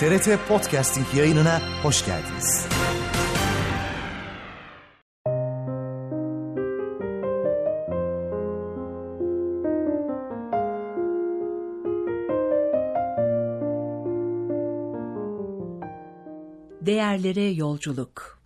TRT Podcasting yayınına hoş geldiniz. Değerlere yolculuk.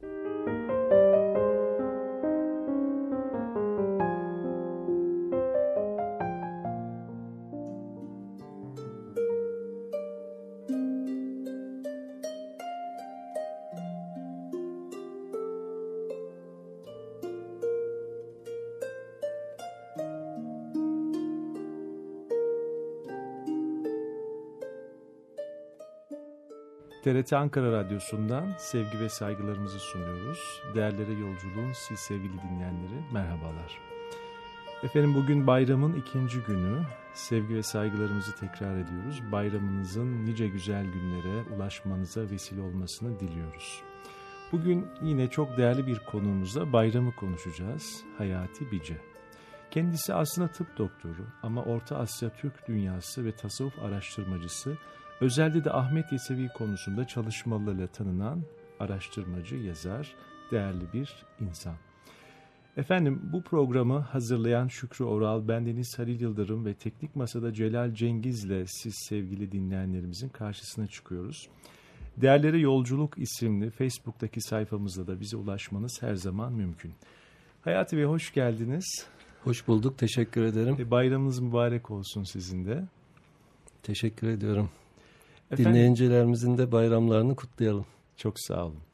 TRT Ankara Radyosu'ndan sevgi ve saygılarımızı sunuyoruz. Değerlere yolculuğun siz sevgili dinleyenleri merhabalar. Efendim bugün bayramın ikinci günü. Sevgi ve saygılarımızı tekrar ediyoruz. Bayramınızın nice güzel günlere ulaşmanıza vesile olmasını diliyoruz. Bugün yine çok değerli bir konuğumuzla bayramı konuşacağız. Hayati Bice. Kendisi aslında tıp doktoru ama Orta Asya Türk dünyası ve tasavvuf araştırmacısı, özellikle de Ahmet Yesevi konusunda çalışmalarıyla tanınan araştırmacı, yazar, değerli bir insan. Efendim bu programı hazırlayan Şükrü Oral, bendeniz Halil Yıldırım ve Teknik Masa'da Celal Cengiz'le siz sevgili dinleyenlerimizin karşısına çıkıyoruz. Değerlere Yolculuk isimli Facebook'taki sayfamızda da bize ulaşmanız her zaman mümkün. Hayati Bey hoş geldiniz. Hoş bulduk, teşekkür ederim. Bayramınız mübarek olsun sizin de. Teşekkür ediyorum. Efendim, dinleyicilerimizin de bayramlarını kutlayalım. Çok sağ olun.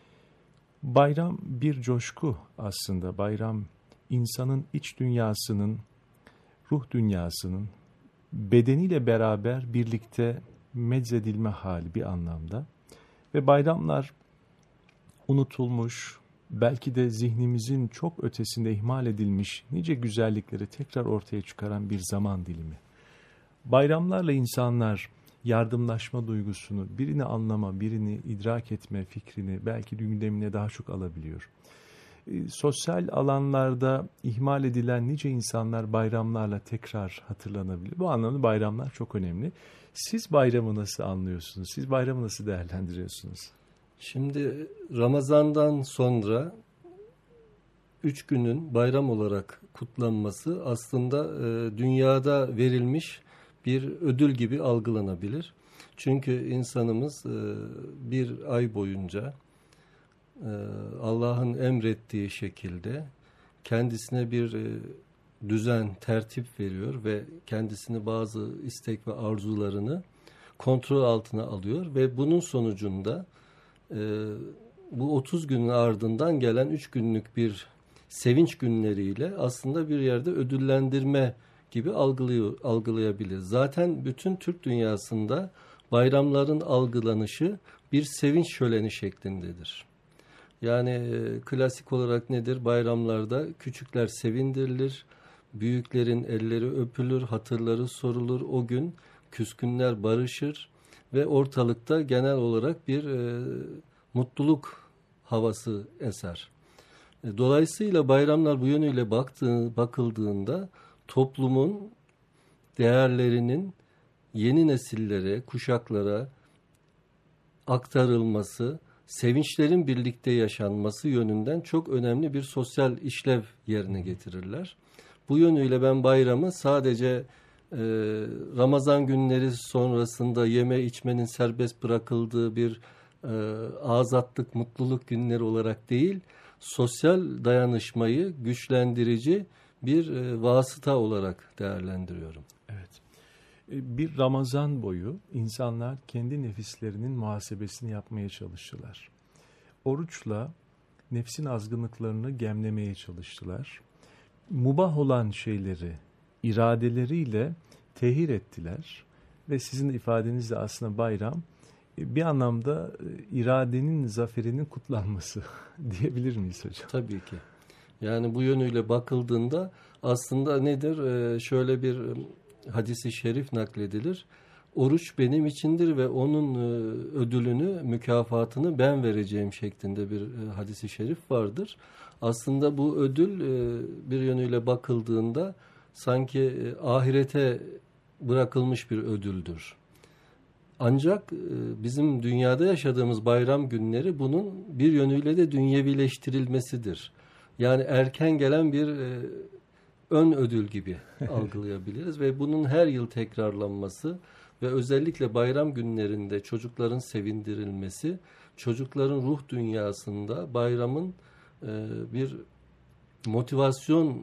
Bayram bir coşku aslında. Bayram insanın iç dünyasının, ruh dünyasının bedeniyle beraber birlikte medzedilme hali bir anlamda. Ve bayramlar unutulmuş, belki de zihnimizin çok ötesinde ihmal edilmiş nice güzellikleri tekrar ortaya çıkaran bir zaman dilimi. Bayramlarla insanlar yardımlaşma duygusunu, birini anlama, birini idrak etme fikrini belki gündemine daha çok alabiliyor. Sosyal alanlarda ihmal edilen nice insanlar bayramlarla tekrar hatırlanabilir. Bu anlamda bayramlar çok önemli. Siz bayramı nasıl anlıyorsunuz? Siz bayramı nasıl değerlendiriyorsunuz? Şimdi Ramazan'dan sonra 3 günün bayram olarak kutlanması aslında dünyada verilmiş bir ödül gibi algılanabilir. Çünkü insanımız bir ay boyunca Allah'ın emrettiği şekilde kendisine bir düzen, tertip veriyor ve kendisini bazı istek ve arzularını kontrol altına alıyor ve bunun sonucunda bu 30 günün ardından gelen 3 günlük bir sevinç günleriyle aslında bir yerde ödüllendirme gibi algılayabilir. Zaten bütün Türk dünyasında bayramların algılanışı bir sevinç şöleni şeklindedir. Yani klasik olarak nedir? Bayramlarda küçükler sevindirilir, büyüklerin elleri öpülür, hatırları sorulur. O gün küskünler barışır ve ortalıkta genel olarak bir mutluluk havası eser. Dolayısıyla bayramlar bu yönüyle bakıldığında toplumun değerlerinin yeni nesillere, kuşaklara aktarılması, sevinçlerin birlikte yaşanması yönünden çok önemli bir sosyal işlev yerine getirirler. Bu yönüyle ben bayramı sadece Ramazan günleri sonrasında yeme içmenin serbest bırakıldığı bir azatlık, mutluluk günleri olarak değil, sosyal dayanışmayı güçlendirici bir vasıta olarak değerlendiriyorum. Evet. Bir Ramazan boyu insanlar kendi nefislerinin muhasebesini yapmaya çalıştılar. Oruçla nefsin azgınlıklarını gemlemeye çalıştılar. Mubah olan şeyleri iradeleriyle tehir ettiler ve sizin ifadenizle aslında bayram bir anlamda iradenin zaferinin kutlanması diyebilir miyiz hocam? Tabii ki. Yani bu yönüyle bakıldığında aslında nedir? Şöyle bir hadis-i şerif nakledilir. Oruç benim içindir ve onun ödülünü, mükafatını ben vereceğim şeklinde bir hadis-i şerif vardır. Aslında bu ödül bir yönüyle bakıldığında sanki ahirete bırakılmış bir ödüldür. Ancak bizim dünyada yaşadığımız bayram günleri bunun bir yönüyle de dünyevileştirilmesidir. Yani erken gelen bir ön ödül gibi algılayabiliriz ve bunun her yıl tekrarlanması ve özellikle bayram günlerinde çocukların sevindirilmesi, çocukların ruh dünyasında bayramın bir motivasyon,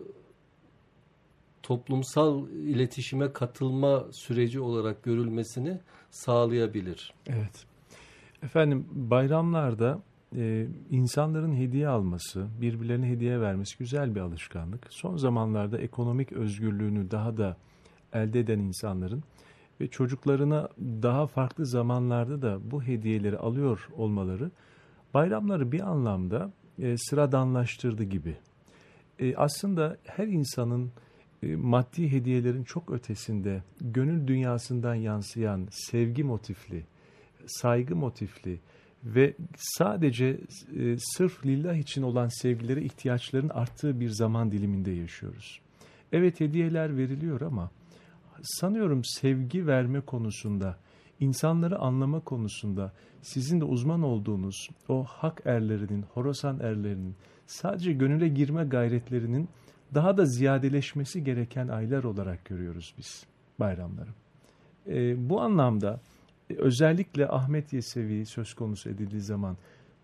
toplumsal iletişime katılma süreci olarak görülmesini sağlayabilir. Evet. Efendim, bayramlarda insanların hediye alması, birbirlerine hediye vermesi güzel bir alışkanlık. Son zamanlarda ekonomik özgürlüğünü daha da elde eden insanların ve çocuklarına daha farklı zamanlarda da bu hediyeleri alıyor olmaları bayramları bir anlamda sıradanlaştırdı gibi. Aslında her insanın maddi hediyelerin çok ötesinde gönül dünyasından yansıyan sevgi motifli, saygı motifli ve sadece sırf lillah için olan sevgilere ihtiyaçların arttığı bir zaman diliminde yaşıyoruz. Evet, hediyeler veriliyor ama sanıyorum sevgi verme konusunda, insanları anlama konusunda sizin de uzman olduğunuz o hak erlerinin, Horasan erlerinin sadece gönüle girme gayretlerinin daha da ziyadeleşmesi gereken aylar olarak görüyoruz biz bayramları. Bu anlamda özellikle Ahmet Yesevi söz konusu edildiği zaman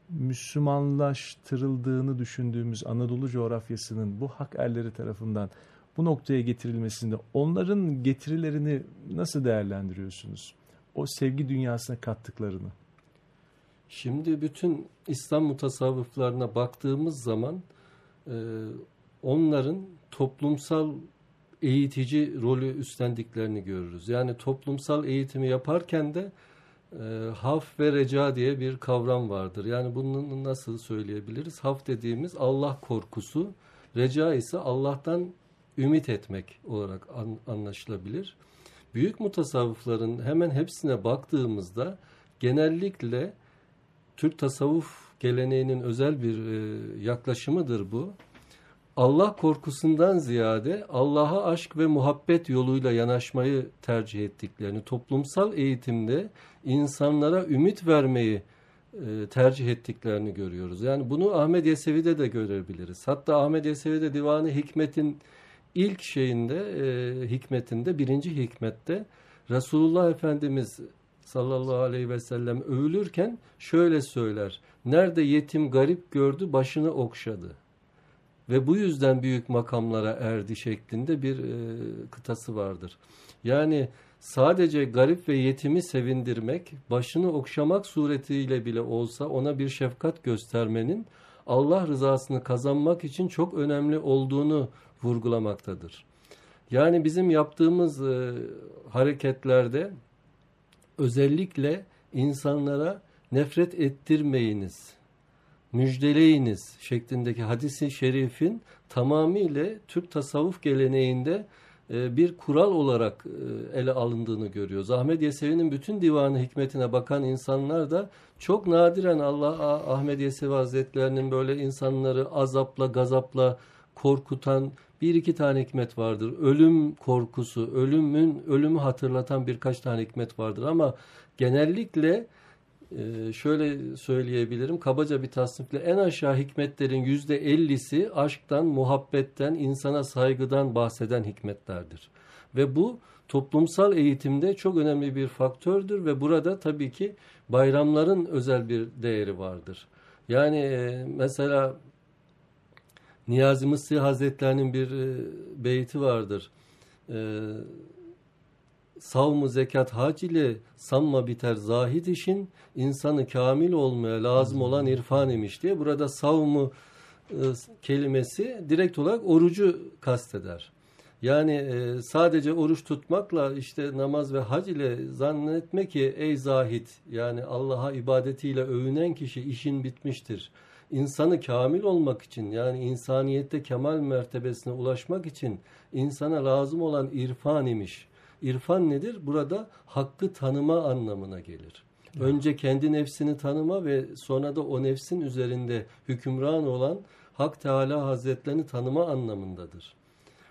Müslümanlaştırıldığını düşündüğümüz Anadolu coğrafyasının bu hak erleri tarafından bu noktaya getirilmesinde onların getirilerini nasıl değerlendiriyorsunuz? O sevgi dünyasına kattıklarını. Şimdi bütün İslam mutasavvıflarına baktığımız zaman onların toplumsal eğitici rolü üstlendiklerini görürüz. Yani toplumsal eğitimi yaparken de haf ve reca diye bir kavram vardır. Yani bunu nasıl söyleyebiliriz? Haf dediğimiz Allah korkusu, reca ise Allah'tan ümit etmek olarak anlaşılabilir. Büyük mutasavvıfların hemen hepsine baktığımızda genellikle Türk tasavvuf geleneğinin özel bir yaklaşımıdır bu. Allah korkusundan ziyade Allah'a aşk ve muhabbet yoluyla yanaşmayı tercih ettiklerini, toplumsal eğitimde insanlara ümit vermeyi tercih ettiklerini görüyoruz. Yani bunu Ahmed Yesevi'de de görebiliriz. Hatta Ahmed Yesevi'de Divan-ı Hikmet'in ilk hikmetinde, birinci hikmette Resulullah Efendimiz sallallahu aleyhi ve sellem övülürken şöyle söyler: nerede yetim garip gördü başını okşadı ve bu yüzden büyük makamlara erdi şeklinde bir kıtası vardır. Yani sadece garip ve yetimi sevindirmek, başını okşamak suretiyle bile olsa ona bir şefkat göstermenin Allah rızasını kazanmak için çok önemli olduğunu vurgulamaktadır. Yani bizim yaptığımız hareketlerde özellikle insanlara nefret ettirmeyiniz, müjdeleyiniz şeklindeki hadis-i şerifin tamamıyla Türk tasavvuf geleneğinde bir kural olarak ele alındığını görüyoruz. Ahmed Yesevi'nin bütün Divan-ı Hikmetine bakan insanlar da çok nadiren Ahmed Yesevi Hazretlerinin böyle insanları azapla, gazapla korkutan bir iki tane hikmet vardır. Ölüm korkusu, ölümü hatırlatan birkaç tane hikmet vardır ama genellikle şöyle söyleyebilirim, kabaca bir tasnifle en aşağı hikmetlerin %50'si aşktan, muhabbetten, insana saygıdan bahseden hikmetlerdir. Ve bu toplumsal eğitimde çok önemli bir faktördür ve burada tabii ki bayramların özel bir değeri vardır. Yani mesela Niyazi Mısri Hazretlerinin bir beyti vardır. Savmu zekat hac ile sanma biter zahid işin, insanı kamil olmaya lazım olan irfan imiş diye. Burada savmu kelimesi direkt olarak orucu kasteder. Yani sadece oruç tutmakla işte namaz ve hac ile zannetme ki ey zahid, yani Allah'a ibadetiyle övünen kişi işin bitmiştir. İnsanı kamil olmak için, yani insaniyette kemal mertebesine ulaşmak için insana lazım olan irfan imiş. İrfan nedir? Burada hakkı tanıma anlamına gelir. Önce kendi nefsini tanıma ve sonra da o nefsin üzerinde hükümran olan Hak Teala Hazretlerini tanıma anlamındadır.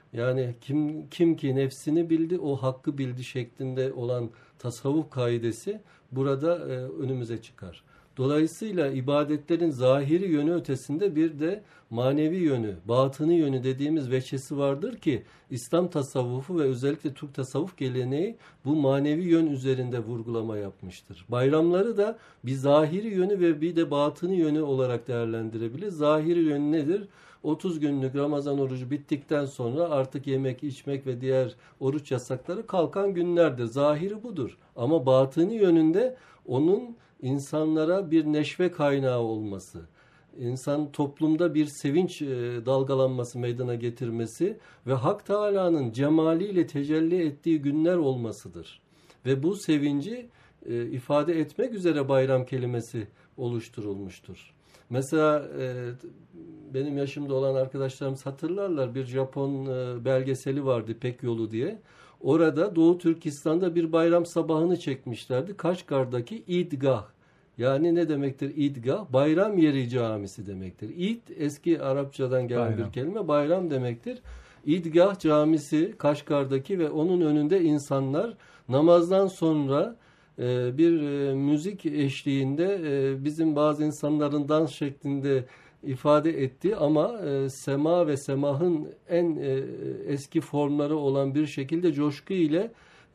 Yani kim ki nefsini bildi, o hakkı bildi şeklinde olan tasavvuf kaidesi burada önümüze çıkar. Dolayısıyla ibadetlerin zahiri yönü ötesinde bir de manevi yönü, batını yönü dediğimiz veçesi vardır ki İslam tasavvufu ve özellikle Türk tasavvuf geleneği bu manevi yön üzerinde vurgulama yapmıştır. Bayramları da bir zahiri yönü ve bir de batını yönü olarak değerlendirebiliriz. Zahiri yönü nedir? 30 günlük Ramazan orucu bittikten sonra artık yemek, içmek ve diğer oruç yasakları kalkan günlerdir. Zahiri budur. Ama batını yönünde onun insanlara bir neşve kaynağı olması, insan toplumda bir sevinç dalgalanması meydana getirmesi ve Hak Teâlâ'nın cemaliyle tecelli ettiği günler olmasıdır. Ve bu sevinci ifade etmek üzere bayram kelimesi oluşturulmuştur. Mesela benim yaşımda olan arkadaşlarımız hatırlarlar, bir Japon belgeseli vardı İpek Yolu diye. Orada Doğu Türkistan'da bir bayram sabahını çekmişlerdi. Kaşgar'daki İdgah. Yani ne demektir İdgah? Bayram yeri camisi demektir. İd eski Arapçadan gelen bir kelime, bayram demektir. İdgah camisi Kaşgar'daki ve onun önünde insanlar namazdan sonra bir müzik eşliğinde bizim bazı insanların dans şeklinde ifade ettiği ama sema ve semahın en eski formları olan bir şekilde coşku ile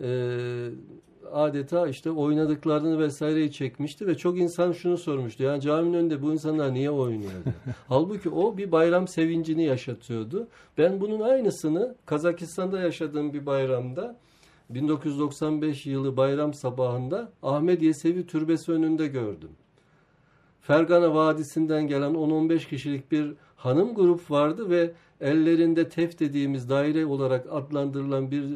adeta işte oynadıklarını vesaireyi çekmişti ve çok insan şunu sormuştu. Yani caminin önünde bu insanlar niye oynuyordu? Halbuki o bir bayram sevincini yaşatıyordu. Ben bunun aynısını Kazakistan'da yaşadığım bir bayramda 1995 yılı bayram sabahında Ahmed Yesevi Türbesi önünde gördüm. Fergana Vadisi'nden gelen 10-15 kişilik bir hanım grup vardı ve ellerinde tef dediğimiz daire olarak adlandırılan bir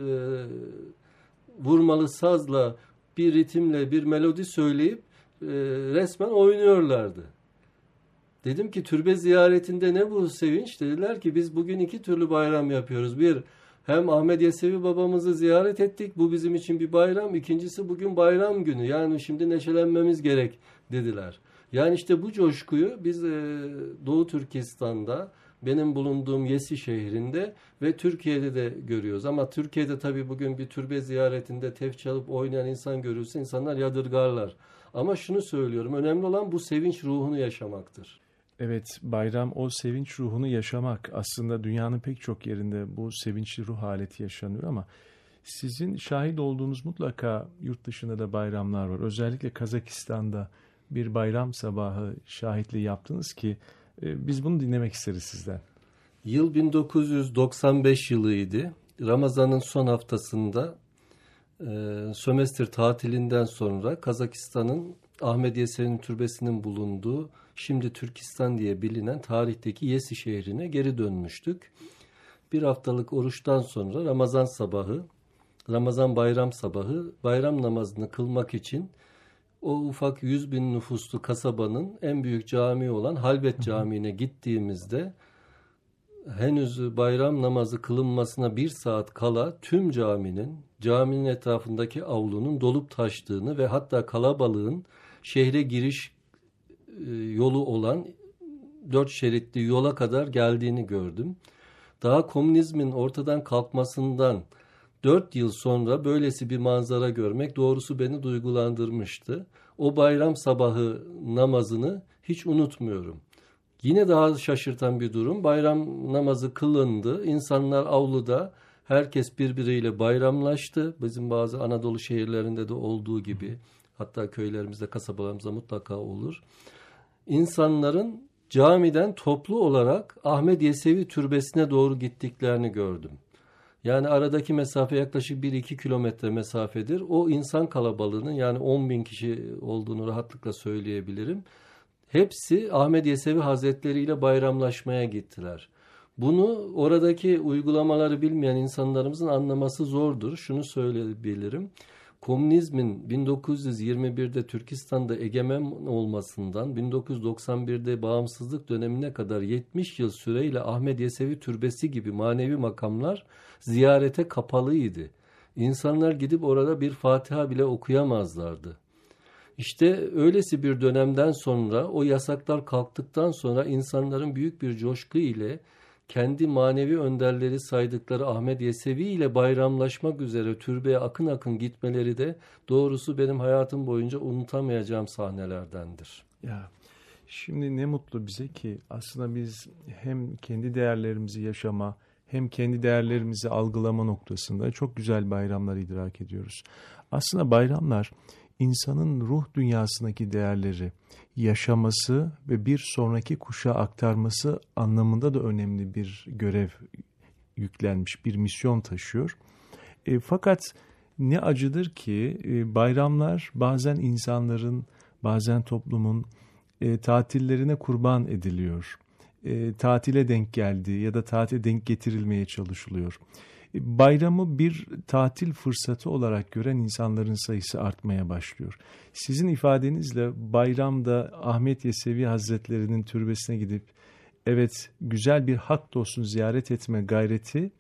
vurmalı sazla, bir ritimle, bir melodi söyleyip resmen oynuyorlardı. Dedim ki türbe ziyaretinde ne bu sevinç? Dediler ki biz bugün 2 türlü bayram yapıyoruz. Bir, hem Ahmed Yesevi babamızı ziyaret ettik. Bu bizim için bir bayram. İkincisi bugün bayram günü. Yani şimdi neşelenmemiz gerek dediler. Yani işte bu coşkuyu biz Doğu Türkistan'da, benim bulunduğum Yesi şehrinde ve Türkiye'de de görüyoruz. Ama Türkiye'de tabii bugün bir türbe ziyaretinde tef çalıp oynayan insan görürse insanlar yadırgarlar. Ama şunu söylüyorum, önemli olan bu sevinç ruhunu yaşamaktır. Evet, bayram o sevinç ruhunu yaşamak. Aslında dünyanın pek çok yerinde bu sevinçli ruh haleti yaşanıyor ama sizin şahit olduğunuz mutlaka yurt dışında da bayramlar var. Özellikle Kazakistan'da bir bayram sabahı şahitliği yaptınız ki biz bunu dinlemek isteriz sizden. Yıl 1995 yılıydı. Ramazan'ın son haftasında sömestr tatilinden sonra Kazakistan'ın Ahmed Yesevi'nin türbesinin bulunduğu, şimdi Türkistan diye bilinen tarihteki Yesi şehrine geri dönmüştük. Bir haftalık oruçtan sonra Ramazan sabahı, Ramazan bayram sabahı bayram namazını kılmak için o ufak 100.000 nüfuslu kasabanın en büyük camii olan Halbet Camii'ne gittiğimizde henüz bayram namazı kılınmasına 1 saat kala tüm caminin etrafındaki avlunun dolup taştığını ve hatta kalabalığın şehre giriş yolu olan 4 şeritli yola kadar geldiğini gördüm. Daha komünizmin ortadan kalkmasından 4 yıl sonra böylesi bir manzara görmek doğrusu beni duygulandırmıştı. O bayram sabahı namazını hiç unutmuyorum. Yine daha şaşırtan bir durum, bayram namazı kılındı. İnsanlar avluda, herkes birbiriyle bayramlaştı. Bizim bazı Anadolu şehirlerinde de olduğu gibi, hatta köylerimizde, kasabalarımızda mutlaka olur. İnsanların camiden toplu olarak Ahmed Yesevi Türbesi'ne doğru gittiklerini gördüm. Yani aradaki mesafe yaklaşık 1-2 kilometre mesafedir. O insan kalabalığının, yani 10.000 kişi olduğunu rahatlıkla söyleyebilirim. Hepsi Ahmed Yesevi Hazretleri ile bayramlaşmaya gittiler. Bunu oradaki uygulamaları bilmeyen insanlarımızın anlaması zordur. Şunu söyleyebilirim. Komünizmin 1921'de Türkistan'da egemen olmasından 1991'de bağımsızlık dönemine kadar 70 yıl süreyle Ahmed Yesevi Türbesi gibi manevi makamlar ziyarete kapalıydı. İnsanlar gidip orada bir Fatiha bile okuyamazlardı. İşte öylesi bir dönemden sonra, o yasaklar kalktıktan sonra insanların büyük bir coşku ile kendi manevi önderleri saydıkları Ahmed Yesevi ile bayramlaşmak üzere türbeye akın akın gitmeleri de doğrusu benim hayatım boyunca unutamayacağım sahnelerdendir. Ya şimdi ne mutlu bize ki aslında biz hem kendi değerlerimizi yaşama hem kendi değerlerimizi algılama noktasında çok güzel bayramlar idrak ediyoruz. Aslında bayramlar insanın ruh dünyasındaki değerleri yaşaması ve bir sonraki kuşağa aktarması anlamında da önemli bir görev yüklenmiş, bir misyon taşıyor. Fakat ne acıdır ki bayramlar bazen insanların, bazen toplumun tatillerine kurban ediliyor. Tatile denk geldi ya da tatile denk getirilmeye çalışılıyor. Bayramı bir tatil fırsatı olarak gören insanların sayısı artmaya başlıyor. Sizin ifadenizle bayramda Ahmet Yesevi Hazretleri'nin türbesine gidip evet güzel bir hak dostunu ziyaret etme gayreti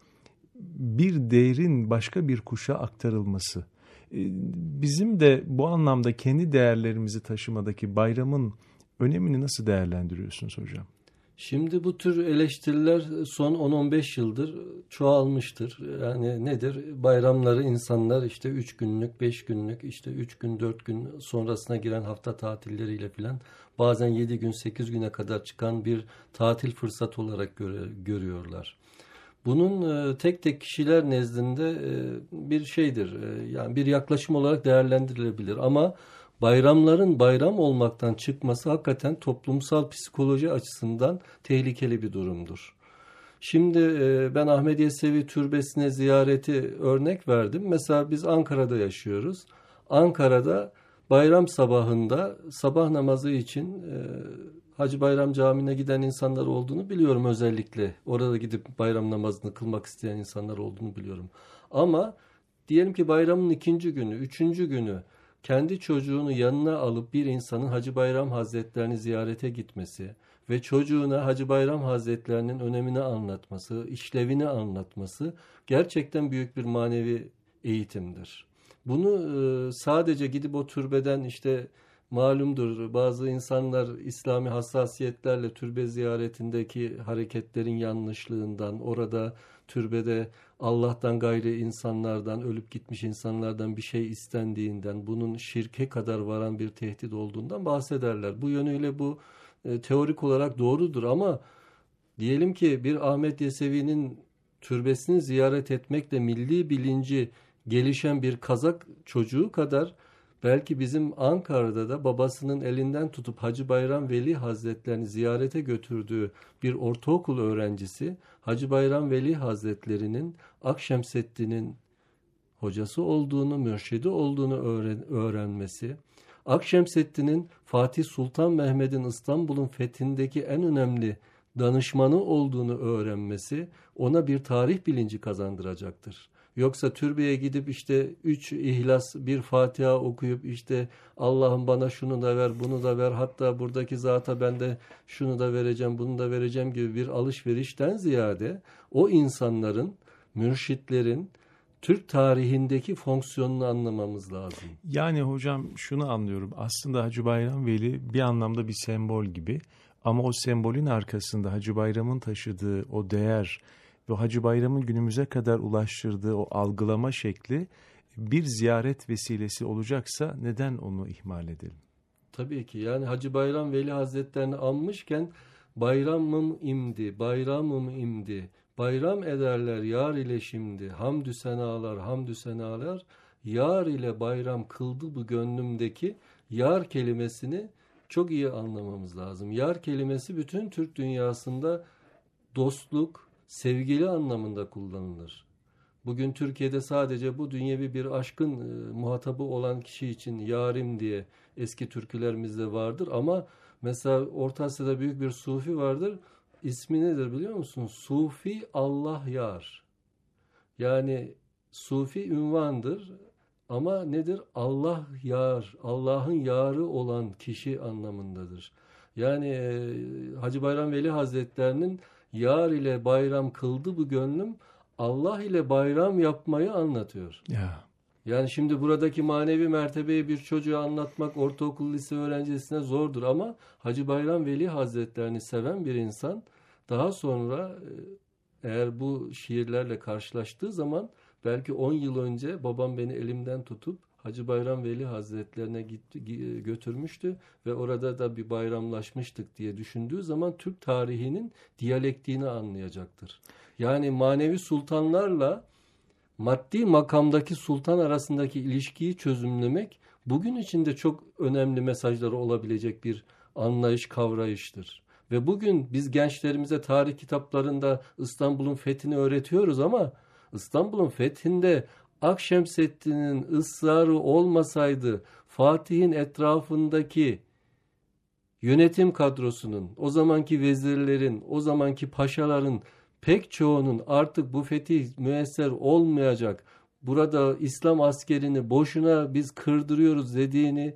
bir değerin başka bir kuşağa aktarılması. Bizim de bu anlamda kendi değerlerimizi taşımadaki bayramın önemini nasıl değerlendiriyorsunuz hocam? Şimdi bu tür eleştiriler son 10-15 yıldır çoğalmıştır. Yani nedir? Bayramları insanlar işte 3 günlük, 5 günlük, işte 3 gün, 4 gün sonrasına giren hafta tatilleriyle filan bazen 7 gün, 8 güne kadar çıkan bir tatil fırsatı olarak görüyorlar. Bunun tek tek kişiler nezdinde bir şeydir. Yani bir yaklaşım olarak değerlendirilebilir ama bayramların bayram olmaktan çıkması hakikaten toplumsal psikoloji açısından tehlikeli bir durumdur. Şimdi ben Ahmed Yesevi Türbesi'ne ziyareti örnek verdim. Mesela biz Ankara'da yaşıyoruz. Ankara'da bayram sabahında sabah namazı için Hacı Bayram Camii'ne giden insanlar olduğunu biliyorum özellikle. Orada gidip bayram namazını kılmak isteyen insanlar olduğunu biliyorum. Ama diyelim ki bayramın 2. günü, 3. günü kendi çocuğunu yanına alıp bir insanın Hacı Bayram Hazretlerini ziyarete gitmesi ve çocuğuna Hacı Bayram Hazretlerinin önemini anlatması, işlevini anlatması gerçekten büyük bir manevi eğitimdir. Bunu sadece gidip o türbeden işte malumdur bazı insanlar İslami hassasiyetlerle türbe ziyaretindeki hareketlerin yanlışlığından, orada türbede Allah'tan gayri insanlardan, ölüp gitmiş insanlardan bir şey istendiğinden, bunun şirke kadar varan bir tehdit olduğundan bahsederler. Bu yönüyle bu teorik olarak doğrudur ama diyelim ki bir Ahmet Yesevi'nin türbesini ziyaret etmekle milli bilinci gelişen bir Kazak çocuğu kadar belki bizim Ankara'da da babasının elinden tutup Hacı Bayram Veli Hazretlerini ziyarete götürdüğü bir ortaokul öğrencisi Hacı Bayram Veli Hazretleri'nin Akşemseddin'in hocası olduğunu, mürşidi olduğunu öğrenmesi, Akşemseddin'in Fatih Sultan Mehmet'in İstanbul'un fethindeki en önemli danışmanı olduğunu öğrenmesi ona bir tarih bilinci kazandıracaktır. Yoksa türbeye gidip işte 3 İhlas, bir Fatiha okuyup işte Allah'ım bana şunu da ver, bunu da ver, hatta buradaki zata ben de şunu da vereceğim, bunu da vereceğim gibi bir alışverişten ziyade o insanların, mürşitlerin Türk tarihindeki fonksiyonunu anlamamız lazım. Yani hocam şunu anlıyorum. Aslında Hacı Bayram Veli bir anlamda bir sembol gibi ama o sembolün arkasında Hacı Bayram'ın taşıdığı o değer ve Hacı Bayram'ın günümüze kadar ulaştırdığı o algılama şekli bir ziyaret vesilesi olacaksa neden onu ihmal edelim? Tabii ki yani Hacı Bayram Veli Hazretlerini anmışken bayramım imdi, bayramım imdi, bayram ederler yar ile şimdi, hamdü senalar, hamdü senalar, yar ile bayram kıldı bu gönlümdeki yar kelimesini çok iyi anlamamız lazım. Yar kelimesi bütün Türk dünyasında dostluk, sevgili anlamında kullanılır. Bugün Türkiye'de sadece bu dünyevi bir aşkın muhatabı olan kişi için yarim diye eski türkülerimizde vardır. Ama mesela Orta Asya'da büyük bir sufi vardır. İsmi nedir biliyor musun? Sufi Allah Yar. Yani sufi ünvandır ama nedir? Allah Yar, Allah'ın yarı olan kişi anlamındadır. Yani Hacı Bayram Veli Hazretlerinin yar ile bayram kıldı bu gönlüm, Allah ile bayram yapmayı anlatıyor. Ya. Yani şimdi buradaki manevi mertebeyi bir çocuğa anlatmak ortaokul lise öğrencisine zordur ama Hacı Bayram Veli Hazretlerini seven bir insan Daha sonra eğer bu şiirlerle karşılaştığı zaman belki 10 yıl önce babam beni elimden tutup Hacı Bayram Veli Hazretlerine götürmüştü ve orada da bir bayramlaşmıştık diye düşündüğü zaman Türk tarihinin diyalektiğini anlayacaktır. Yani manevi sultanlarla maddi makamdaki sultan arasındaki ilişkiyi çözümlemek bugün içinde çok önemli mesajları olabilecek bir anlayış, kavrayıştır. Ve bugün biz gençlerimize tarih kitaplarında İstanbul'un fethini öğretiyoruz ama İstanbul'un fethinde Akşemseddin'in ısrarı olmasaydı Fatih'in etrafındaki yönetim kadrosunun, o zamanki vezirlerin, o zamanki paşaların pek çoğunun artık bu fetih müesser olmayacak, burada İslam askerini boşuna biz kırdırıyoruz dediğini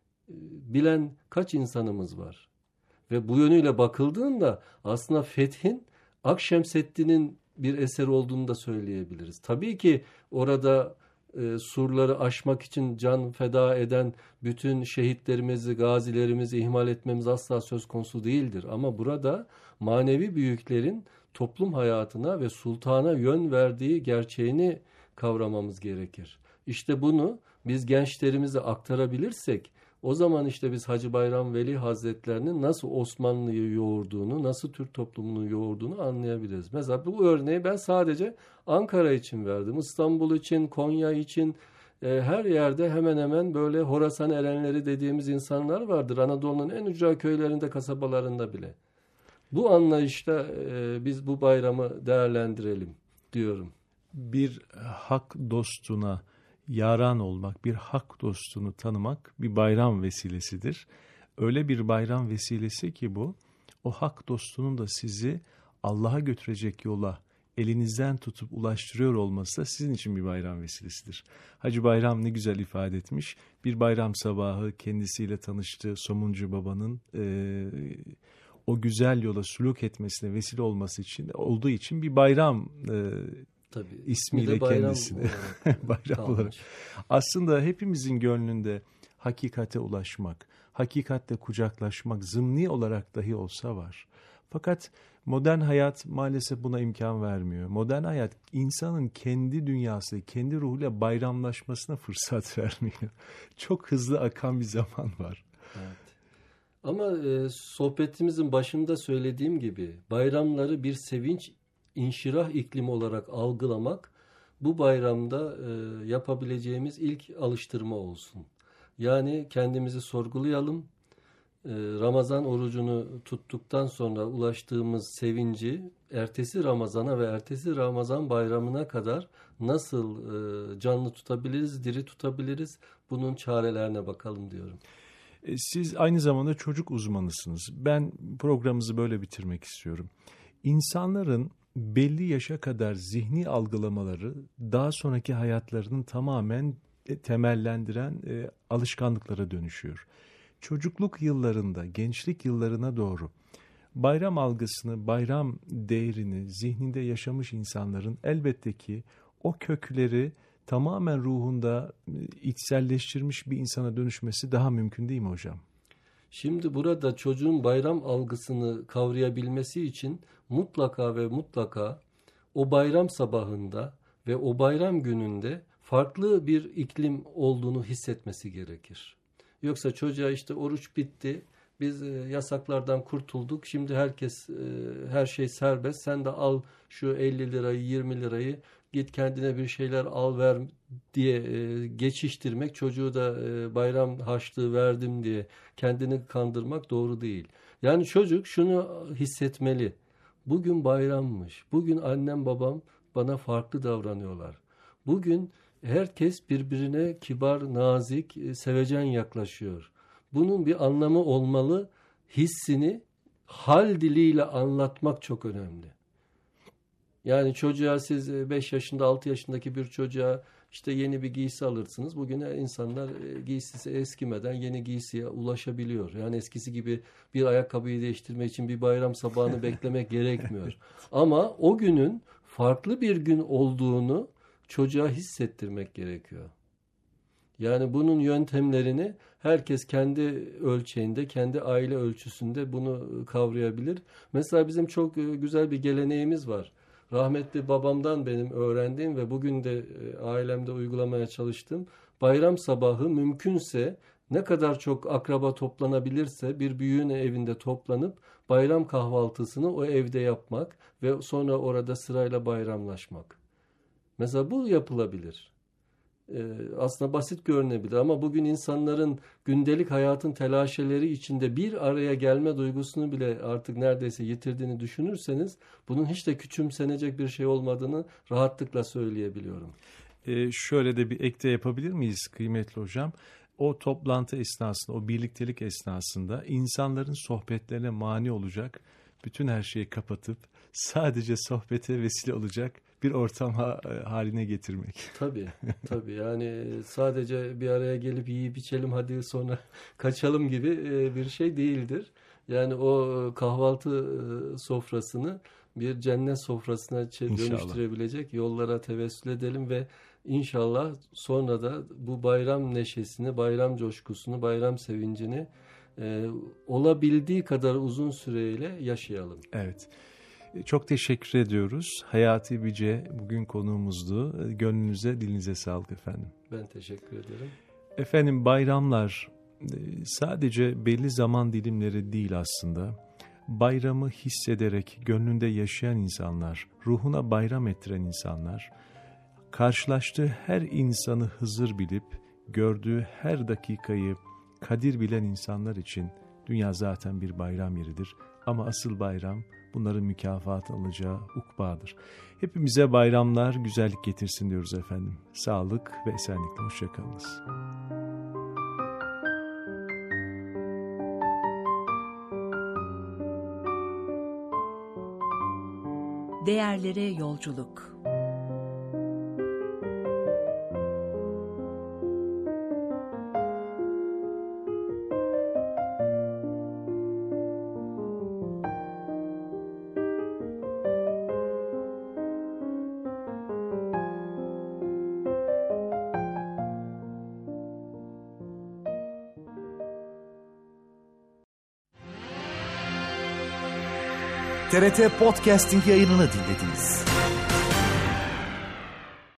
bilen kaç insanımız var? Ve bu yönüyle bakıldığında aslında fethin Akşemseddin'in bir eser olduğunu da söyleyebiliriz. Tabii ki orada surları aşmak için can feda eden bütün şehitlerimizi, gazilerimizi ihmal etmemiz asla söz konusu değildir. Ama burada manevi büyüklerin toplum hayatına ve sultana yön verdiği gerçeğini kavramamız gerekir. İşte bunu biz gençlerimize aktarabilirsek o zaman işte biz Hacı Bayram Veli Hazretlerinin nasıl Osmanlı'yı yoğurduğunu, nasıl Türk toplumunu yoğurduğunu anlayabiliriz. Mesela bu örneği ben sadece Ankara için verdim. İstanbul için, Konya için her yerde hemen hemen böyle Horasan erenleri dediğimiz insanlar vardır. Anadolu'nun en ücra köylerinde, kasabalarında bile. Bu anlayışta biz bu bayramı değerlendirelim diyorum. Bir hak dostuna yaran olmak, bir hak dostunu tanımak bir bayram vesilesidir. Öyle bir bayram vesilesi ki bu, o hak dostunun da sizi Allah'a götürecek yola elinizden tutup ulaştırıyor olması da sizin için bir bayram vesilesidir. Hacı Bayram ne güzel ifade etmiş. Bir bayram sabahı kendisiyle tanıştığı Somuncu Baba'nın o güzel yola sülük etmesine vesile olması için olduğu için bir bayram tabii, ismiyle kendisini bayram olarak. Aslında hepimizin gönlünde hakikate ulaşmak, hakikatle kucaklaşmak zımni olarak dahi olsa var. Fakat modern hayat maalesef buna imkan vermiyor. Modern hayat insanın kendi dünyası, kendi ruhuyla bayramlaşmasına fırsat vermiyor. Çok hızlı akan bir zaman var. Evet. Ama sohbetimizin başında söylediğim gibi bayramları bir sevinç, inşirah iklimi olarak algılamak bu bayramda yapabileceğimiz ilk alıştırma olsun. Yani kendimizi sorgulayalım. Ramazan orucunu tuttuktan sonra ulaştığımız sevinci ertesi Ramazan'a ve ertesi Ramazan bayramına kadar nasıl canlı tutabiliriz, diri tutabiliriz? Bunun çarelerine bakalım diyorum. Siz aynı zamanda çocuk uzmanısınız. Ben programımızı böyle bitirmek istiyorum. İnsanların belli yaşa kadar zihni algılamaları daha sonraki hayatlarının tamamen temellendiren alışkanlıklara dönüşüyor. Çocukluk yıllarında, gençlik yıllarına doğru bayram algısını, bayram değerini zihninde yaşamış insanların elbette ki o kökleri tamamen ruhunda içselleştirmiş bir insana dönüşmesi daha mümkün değil mi hocam? Şimdi burada çocuğun bayram algısını kavrayabilmesi için mutlaka ve mutlaka o bayram sabahında ve o bayram gününde farklı bir iklim olduğunu hissetmesi gerekir. Yoksa çocuğa işte oruç bitti, biz yasaklardan kurtulduk, şimdi herkes her şey serbest, sen de al şu 50 lirayı 20 lirayı git kendine bir şeyler al ver diye geçiştirmek, çocuğu da bayram harçlığı verdim diye kendini kandırmak doğru değil. Yani çocuk şunu hissetmeli, bugün bayrammış, bugün annem babam bana farklı davranıyorlar. Bugün herkes birbirine kibar, nazik, sevecen yaklaşıyor. Bunun bir anlamı olmalı, hissini hal diliyle anlatmak çok önemli. Yani çocuğa siz 5 yaşında 6 yaşındaki bir çocuğa işte yeni bir giysi alırsınız. Bugün insanlar giysisi eskimeden yeni giysiye ulaşabiliyor. Yani eskisi gibi bir ayakkabıyı değiştirmek için bir bayram sabahını beklemek gerekmiyor. Ama o günün farklı bir gün olduğunu çocuğa hissettirmek gerekiyor. Yani bunun yöntemlerini herkes kendi ölçeğinde, kendi aile ölçüsünde bunu kavrayabilir. Mesela bizim çok güzel bir geleneğimiz var. Rahmetli babamdan benim öğrendiğim ve bugün de ailemde uygulamaya çalıştığım, bayram sabahı mümkünse ne kadar çok akraba toplanabilirse bir büyüğün evinde toplanıp bayram kahvaltısını o evde yapmak ve sonra orada sırayla bayramlaşmak. Mesela bu yapılabilir. Aslında basit görünebilir ama bugün insanların gündelik hayatın telaşeleri içinde bir araya gelme duygusunu bile artık neredeyse yitirdiğini düşünürseniz bunun hiç de küçümsenecek bir şey olmadığını rahatlıkla söyleyebiliyorum. Şöyle de bir ek de yapabilir miyiz kıymetli hocam? O toplantı esnasında, o birliktelik esnasında insanların sohbetlerine mani olacak, bütün her şeyi kapatıp sadece sohbete vesile olacak bir ortam haline getirmek. Tabii yani sadece bir araya gelip yiyip içelim hadi sonra kaçalım gibi bir şey değildir. Yani o kahvaltı sofrasını bir cennet sofrasına dönüştürebilecek yollara tevessül edelim ve İnşallah sonra da bu bayram neşesini, bayram coşkusunu, bayram sevincini olabildiği kadar uzun süreyle yaşayalım. Evet. Çok teşekkür ediyoruz. Hayati Bice bugün konuğumuzdu. Gönlünüze, dilinize sağlık efendim. Ben teşekkür ederim. Efendim bayramlar sadece belli zaman dilimleri değil aslında. Bayramı hissederek gönlünde yaşayan insanlar, ruhuna bayram ettiren insanlar, karşılaştığı her insanı Hızır bilip, gördüğü her dakikayı kadir bilen insanlar için dünya zaten bir bayram yeridir. Ama asıl bayram bunların mükafat alacağı ukbadır. Hepimize bayramlar güzellik getirsin diyoruz efendim. Sağlık ve esenlikle hoşçakalınız. Değerlere yolculuk. TRT Podcasting yayınını dinlediniz.